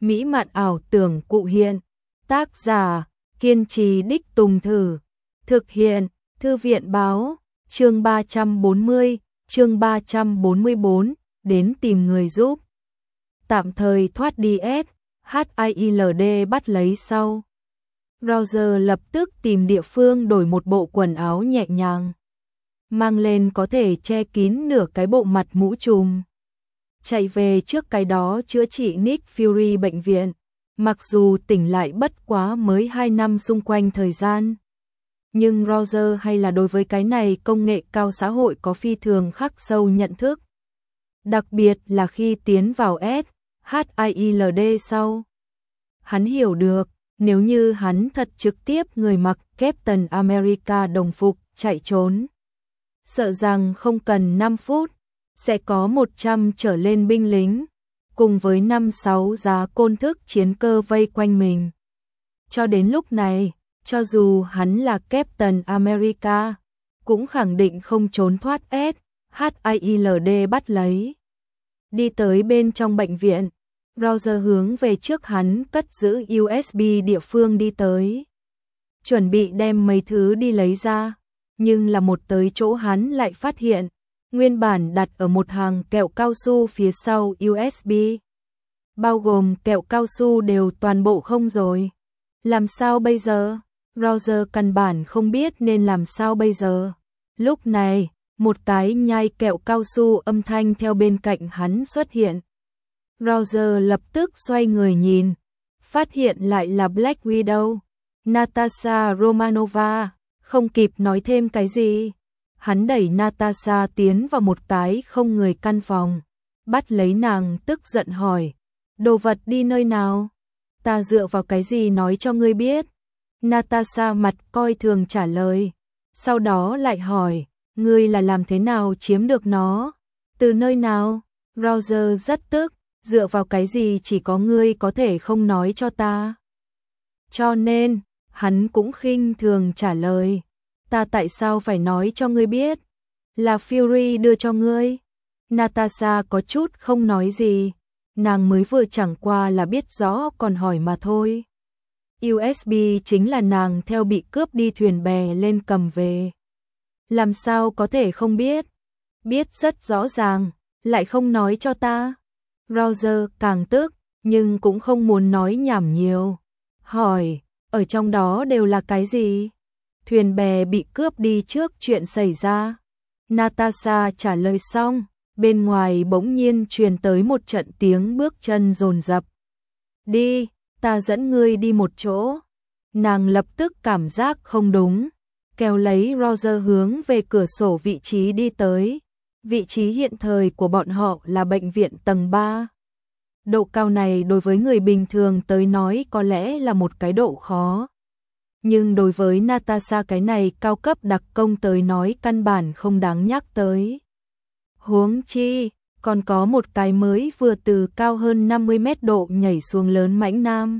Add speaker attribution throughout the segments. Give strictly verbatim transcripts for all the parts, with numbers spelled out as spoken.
Speaker 1: mỹ mạn ảo tưởng cụ hiện. Tác giả, kiên trì đích tùng thử. Thực hiện, Thư viện Báo, chương ba trăm bốn mươi, chương ba trăm bốn mươi bốn, đến tìm người giúp. Tạm thời thoát đi S, H I L D bắt lấy sau. Roger lập tức tìm địa phương đổi một bộ quần áo nhẹ nhàng. Mang lên có thể che kín nửa cái bộ mặt mũ trùm. Chạy về trước cái đó chữa trị Nick Fury bệnh viện. Mặc dù tỉnh lại bất quá mới hai năm xung quanh thời gian. Nhưng Roger hay là đối với cái này công nghệ cao xã hội có phi thường khắc sâu nhận thức. Đặc biệt là khi tiến vào S, H I L D sau. Hắn hiểu được, nếu như hắn thật trực tiếp người mặc Captain America đồng phục chạy trốn. Sợ rằng không cần năm phút, sẽ có một trăm trở lên binh lính, cùng với năm sáu giá côn thức chiến cơ vây quanh mình. Cho đến lúc này, cho dù hắn là Captain America, cũng khẳng định không trốn thoát S, H I L D bắt lấy. Đi tới bên trong bệnh viện, Roger hướng về trước hắn cất giữ U S B địa phương đi tới. Chuẩn bị đem mấy thứ đi lấy ra, nhưng là một tới chỗ hắn lại phát hiện, nguyên bản đặt ở một hàng kẹo cao su phía sau U S B. Bao gồm kẹo cao su đều toàn bộ không rồi. Làm sao bây giờ? Roger căn bản không biết nên làm sao bây giờ. Lúc này, một cái nhai kẹo cao su âm thanh theo bên cạnh hắn xuất hiện. Roger lập tức xoay người nhìn, phát hiện lại là Black Widow, Natasha Romanova, không kịp nói thêm cái gì. Hắn đẩy Natasha tiến vào một cái không người căn phòng, bắt lấy nàng tức giận hỏi, đồ vật đi nơi nào? Ta dựa vào cái gì nói cho ngươi biết? Natasha mặt coi thường trả lời, sau đó lại hỏi, ngươi là làm thế nào chiếm được nó? Từ nơi nào? Roger rất tức, dựa vào cái gì chỉ có ngươi có thể không nói cho ta? Cho nên, hắn cũng khinh thường trả lời, ta tại sao phải nói cho ngươi biết? Là Fury đưa cho ngươi. Natasha có chút không nói gì, nàng mới vừa chẳng qua là biết rõ còn hỏi mà thôi. U S B chính là nàng theo bị cướp đi thuyền bè lên cầm về. Làm sao có thể không biết? Biết rất rõ ràng, lại không nói cho ta. Roger càng tức, nhưng cũng không muốn nói nhảm nhiều. Hỏi, ở trong đó đều là cái gì? Thuyền bè bị cướp đi trước chuyện xảy ra. Natasha trả lời xong, bên ngoài bỗng nhiên truyền tới một trận tiếng bước chân dồn dập. Đi, ta dẫn ngươi đi một chỗ. Nàng lập tức cảm giác không đúng, kéo lấy Roger hướng về cửa sổ vị trí đi tới. Vị trí hiện thời của bọn họ là bệnh viện tầng ba. Độ cao này đối với người bình thường tới nói có lẽ là một cái độ khó. Nhưng đối với Natasha cái này cao cấp đặc công tới nói căn bản không đáng nhắc tới. Huống chi, còn có một cái mới vừa từ cao hơn năm mươi mét độ nhảy xuống lớn mãnh nam.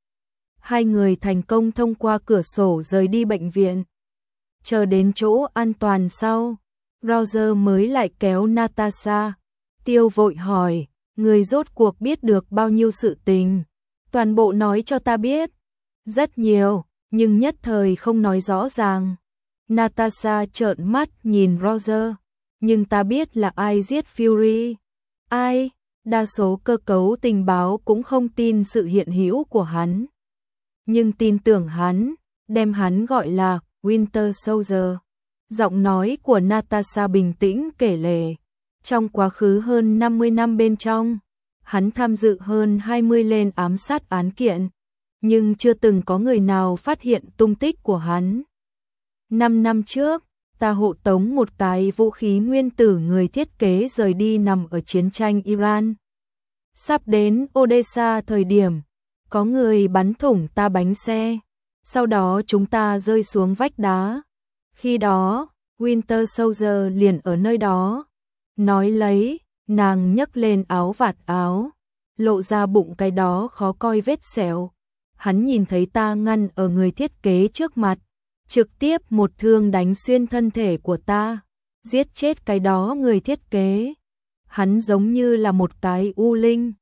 Speaker 1: Hai người thành công thông qua cửa sổ rời đi bệnh viện. Chờ đến chỗ an toàn sau, Roger mới lại kéo Natasha. Tiêu vội hỏi, người rốt cuộc biết được bao nhiêu sự tình? Toàn bộ nói cho ta biết. Rất nhiều, nhưng nhất thời không nói rõ ràng. Natasha trợn mắt nhìn Roger. Nhưng ta biết là ai giết Fury. Ai? Đa số cơ cấu tình báo cũng không tin sự hiện hữu của hắn. Nhưng tin tưởng hắn, đem hắn gọi là Winter Soldier. Giọng nói của Natasha bình tĩnh kể lể. Trong quá khứ hơn năm mươi năm bên trong, hắn tham dự hơn hai mươi lên ám sát án kiện, nhưng chưa từng có người nào phát hiện tung tích của hắn. Năm năm trước, ta hộ tống một cái vũ khí nguyên tử người thiết kế rời đi nằm ở chiến tranh Iran. Sắp đến Odessa thời điểm, có người bắn thủng ta bánh xe, sau đó chúng ta rơi xuống vách đá. Khi đó, Winter Soldier liền ở nơi đó. Nói lấy, nàng nhấc lên áo vạt áo, lộ ra bụng cái đó khó coi vết sẹo. Hắn nhìn thấy ta ngăn ở người thiết kế trước mặt, trực tiếp một thương đánh xuyên thân thể của ta, giết chết cái đó người thiết kế. Hắn giống như là một cái u linh,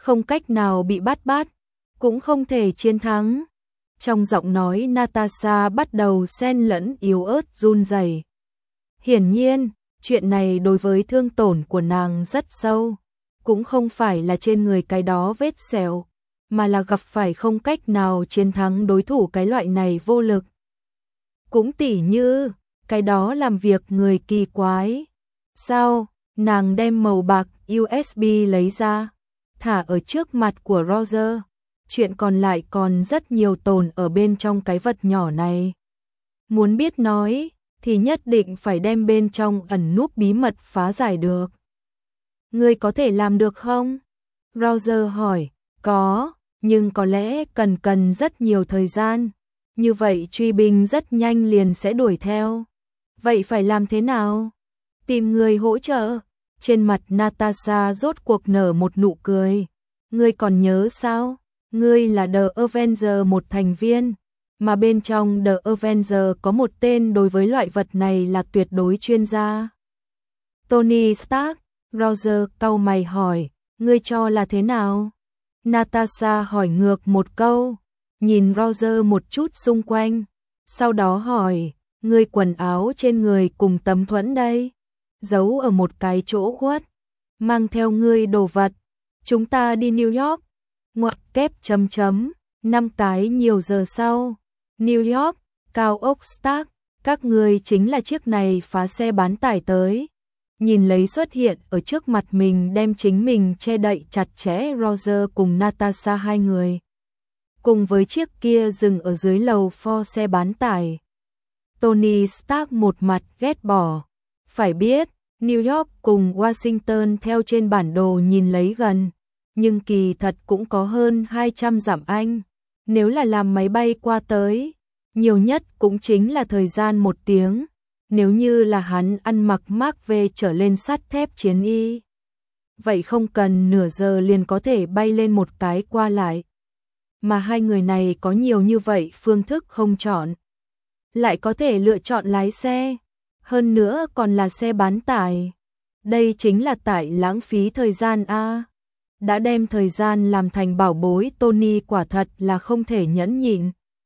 Speaker 1: không cách nào bị bắt bắt, cũng không thể chiến thắng. Trong giọng nói Natasha bắt đầu xen lẫn yếu ớt run rẩy. Hiển nhiên, chuyện này đối với thương tổn của nàng rất sâu, cũng không phải là trên người cái đó vết sẹo, mà là gặp phải không cách nào chiến thắng đối thủ cái loại này vô lực. Cũng tỉ như, cái đó làm việc người kỳ quái. Sao, nàng đem màu bạc u ét bê lấy ra, thả ở trước mặt của Roger. Chuyện còn lại còn rất nhiều tồn ở bên trong cái vật nhỏ này. Muốn biết nói, thì nhất định phải đem bên trong ẩn núp bí mật phá giải được. Ngươi có thể làm được không? Roger hỏi. Có, nhưng có lẽ cần cần rất nhiều thời gian. Như vậy truy binh rất nhanh liền sẽ đuổi theo. Vậy phải làm thế nào? Tìm người hỗ trợ. Trên mặt Natasha rốt cuộc nở một nụ cười. Ngươi còn nhớ sao? Ngươi là The Avenger một thành viên, mà bên trong The Avenger có một tên đối với loại vật này là tuyệt đối chuyên gia. Tony Stark. Roger cau mày hỏi, ngươi cho là thế nào? Natasha hỏi ngược một câu, nhìn Roger một chút xung quanh, sau đó hỏi, ngươi quần áo trên người cùng tấm thuẫn đây, giấu ở một cái chỗ khuất, mang theo ngươi đồ vật, chúng ta đi New York. Ngoặc kép chấm chấm, năm cái nhiều giờ sau, New York, cao ốc Stark, các ngươi chính là chiếc này phá xe bán tải tới. Nhìn lấy xuất hiện ở trước mặt mình đem chính mình che đậy chặt chẽ Roger cùng Natasha hai người. Cùng với chiếc kia dừng ở dưới lầu Ford xe bán tải. Tony Stark một mặt ghét bỏ. Phải biết, New York cùng Washington theo trên bản đồ nhìn lấy gần. Nhưng kỳ thật cũng có hơn hai trăm dặm Anh. Nếu là làm máy bay qua tới, nhiều nhất cũng chính là thời gian một tiếng. Nếu như là hắn ăn mặc Mark V trở lên sắt thép chiến y. Vậy không cần nửa giờ liền có thể bay lên một cái qua lại. Mà hai người này có nhiều như vậy phương thức không chọn. Lại có thể lựa chọn lái xe. Hơn nữa còn là xe bán tải. Đây chính là tại lãng phí thời gian a. Đã đem thời gian làm thành bảo bối Tony quả thật là không thể nhẫn nhịn.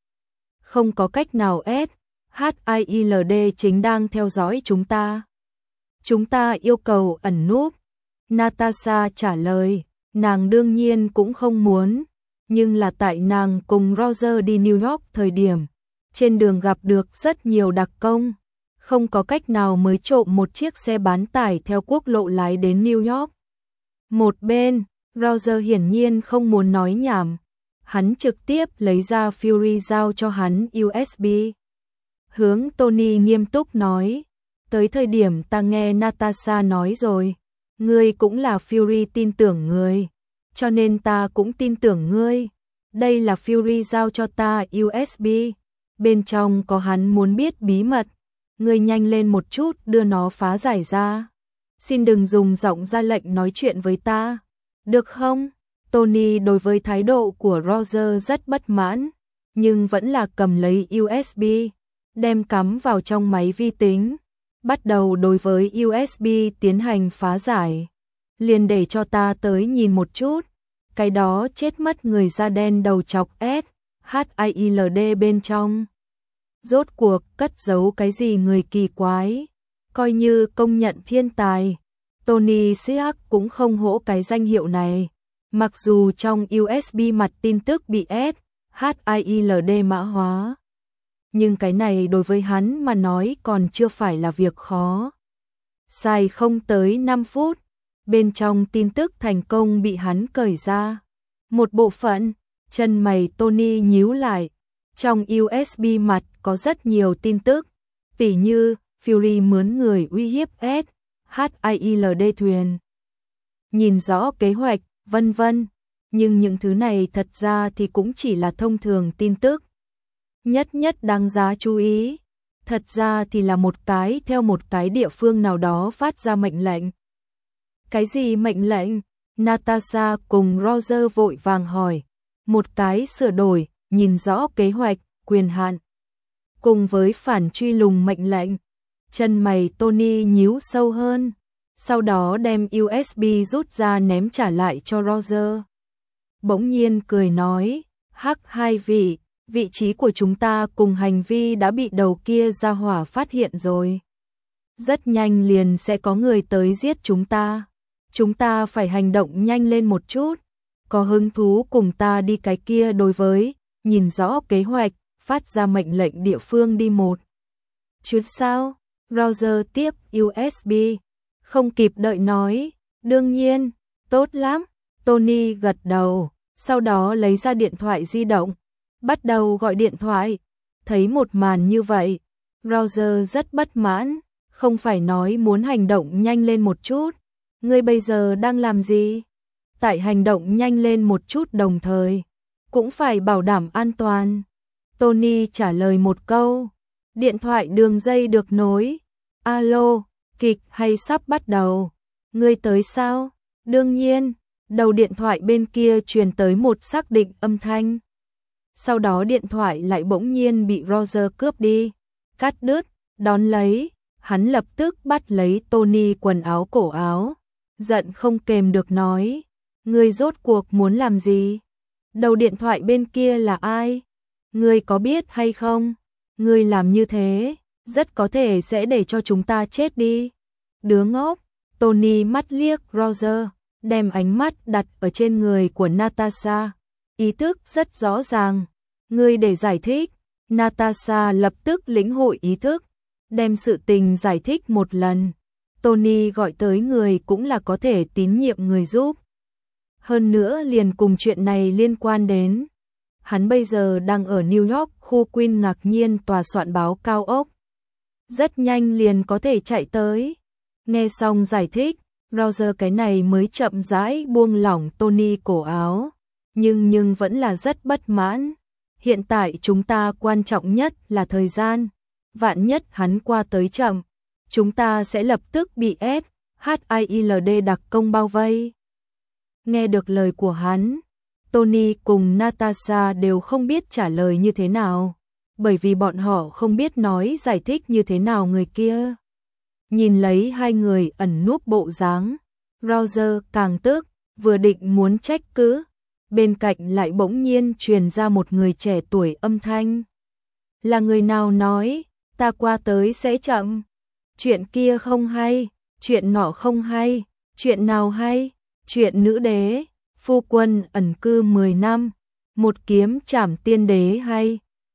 Speaker 1: Không có cách nào ép. hát i lờ đê chính đang theo dõi chúng ta. Chúng ta yêu cầu ẩn núp. Natasha trả lời, nàng đương nhiên cũng không muốn, nhưng là tại nàng cùng Roger đi New York thời điểm, trên đường gặp được rất nhiều đặc công, không có cách nào mới trộm một chiếc xe bán tải theo quốc lộ lái đến New York. Một bên, Roger hiển nhiên không muốn nói nhảm, hắn trực tiếp lấy ra Fury giao cho hắn u ét bê. Hướng Tony nghiêm túc nói, tới thời điểm ta nghe Natasha nói rồi, ngươi cũng là Fury tin tưởng ngươi, cho nên ta cũng tin tưởng ngươi. Đây là Fury giao cho ta u ét bê, bên trong có hắn muốn biết bí mật, ngươi nhanh lên một chút đưa nó phá giải ra. Xin đừng dùng giọng ra lệnh nói chuyện với ta, được không? Tony đối với thái độ của Roger rất bất mãn, nhưng vẫn là cầm lấy u ét bê, đem cắm vào trong máy vi tính, bắt đầu đối với u ét bê tiến hành phá giải. Liền để cho ta tới nhìn một chút, cái đó chết mất người da đen đầu chọc S, hát i lờ đê bên trong. Rốt cuộc cất giấu cái gì người kỳ quái, coi như công nhận thiên tài. Tony Stark cũng không hổ cái danh hiệu này, mặc dù trong u ét bê mặt tin tức bị S, hát i lờ đê mã hóa. Nhưng cái này đối với hắn mà nói còn chưa phải là việc khó. Xài không tới năm phút, bên trong tin tức thành công bị hắn cởi ra. Một bộ phận, chân mày Tony nhíu lại, trong u ét bê mặt có rất nhiều tin tức, tỉ như Fury mướn người uy hiếp S, hát i lờ đê thuyền. Nhìn rõ kế hoạch, vân vân, nhưng những thứ này thật ra thì cũng chỉ là thông thường tin tức. Nhất nhất đáng giá chú ý, thật ra thì là một cái theo một cái địa phương nào đó phát ra mệnh lệnh. Cái gì mệnh lệnh? Natasha cùng Roger vội vàng hỏi. Một cái sửa đổi, nhìn rõ kế hoạch, quyền hạn. Cùng với phản truy lùng mệnh lệnh. Chân mày Tony nhíu sâu hơn. Sau đó đem u ét bê rút ra ném trả lại cho Roger. bỗng nhiên cười nói, hắc hai vị, vị trí của chúng ta cùng hành vi đã bị đầu kia ra hỏa phát hiện rồi. Rất nhanh liền sẽ có người tới giết chúng ta. Chúng ta phải hành động nhanh lên một chút. Có hứng thú cùng ta đi cái kia đối với, nhìn rõ kế hoạch, phát ra mệnh lệnh địa phương đi một chuyến sao? Roger tiếp u ét bê. Không kịp đợi nói, đương nhiên, tốt lắm. Tony gật đầu, sau đó lấy ra điện thoại di động, bắt đầu gọi điện thoại. Thấy một màn như vậy, Roger rất bất mãn, không phải nói muốn hành động nhanh lên một chút. Ngươi bây giờ đang làm gì? Tại hành động nhanh lên một chút đồng thời, cũng phải bảo đảm an toàn. Tony trả lời một câu, điện thoại đường dây được nối. Alo, kịch hay sắp bắt đầu? Ngươi tới sao? Đương nhiên, đầu điện thoại bên kia truyền tới một xác định âm thanh. Sau đó điện thoại lại bỗng nhiên bị Roger cướp đi, cắt đứt, đón lấy, hắn lập tức bắt lấy Tony quần áo cổ áo, giận không kềm được nói, ngươi rốt cuộc muốn làm gì? Đầu điện thoại bên kia là ai? Ngươi có biết hay không? Ngươi làm như thế, rất có thể sẽ để cho chúng ta chết đi. Đứa ngốc. Tony mắt liếc Roger, đem ánh mắt đặt ở trên người của Natasha. Ý thức rất rõ ràng. Ngươi để giải thích. Natasha lập tức lĩnh hội ý thức, đem sự tình giải thích một lần. Tony gọi tới người cũng là có thể tín nhiệm người giúp. Hơn nữa liền cùng chuyện này liên quan đến. Hắn bây giờ đang ở New York, khu Queen ngạc nhiên tòa soạn báo cao ốc. Rất nhanh liền có thể chạy tới. Nghe xong giải thích, Roger cái này mới chậm rãi buông lỏng Tony cổ áo. Nhưng nhưng vẫn là rất bất mãn. Hiện tại chúng ta quan trọng nhất là thời gian. Vạn nhất hắn qua tới chậm, chúng ta sẽ lập tức bị S H I L D đặc công bao vây. Nghe được lời của hắn, Tony cùng Natasha đều không biết trả lời như thế nào, bởi vì bọn họ không biết nói giải thích như thế nào người kia. Nhìn lấy hai người ẩn núp bộ dáng, Roger càng tức, vừa định muốn trách cứ, bên cạnh lại bỗng nhiên truyền ra một người trẻ tuổi âm thanh. Là người nào nói, ta qua tới sẽ chậm, chuyện kia không hay, chuyện nọ không hay, chuyện nào hay, chuyện nữ đế, phu quân ẩn cư mười năm, một kiếm trảm tiên đế hay,